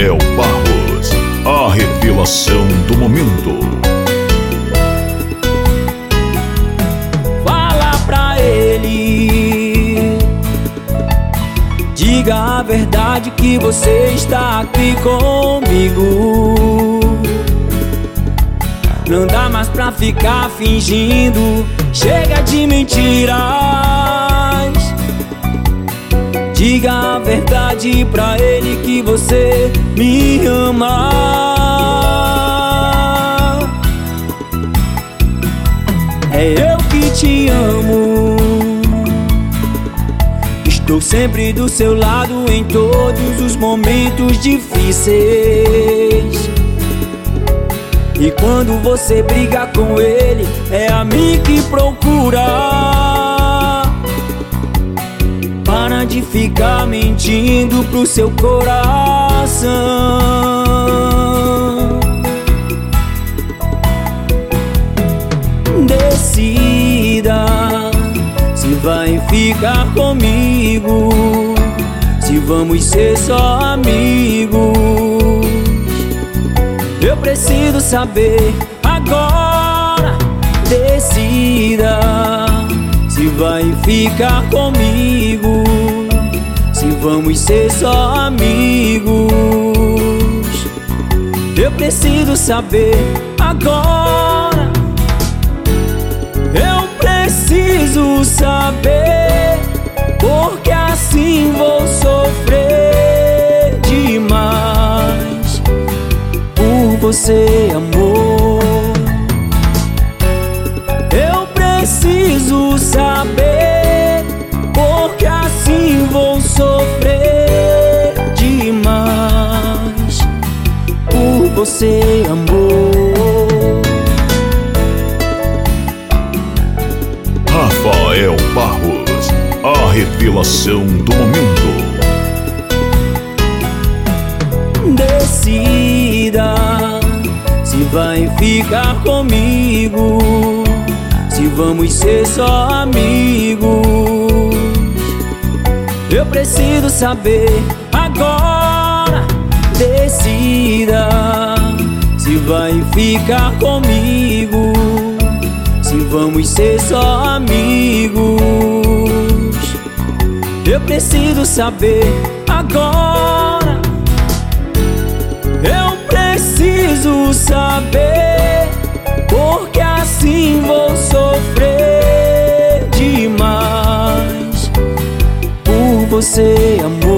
Rafael Barros, a revelação do momento. Fala pra ele, diga a verdade que você está aqui comigo. Não dá mais pra ficar fingindo, chega de mentiras. Diga a verdade pra ele que você me ama. É eu que te amo, estou sempre do seu lado em todos os momentos difíceis. E quando você briga com ele, é a mim que procura. Para de ficar mentindo pro seu coração. Decida se vai ficar comigo, se vamos ser só amigos. Eu preciso saber agora. Decida se vai ficar comigo, se vamos ser só amigos. Eu preciso saber agora. Eu preciso saber, porque assim vou sofrer demais por você, amor. Eu preciso saber, porque assim vou sofrer demais por você, amor. Rafael Barros, a revelação do momento. Decida se vai ficar comigo, se vamos ser só amigos. Eu preciso saber agora. Decida se vai ficar comigo, se vamos ser só amigos. Eu preciso saber agora. Eu preciso saber, porque assim vou sofrer demais por você, amor.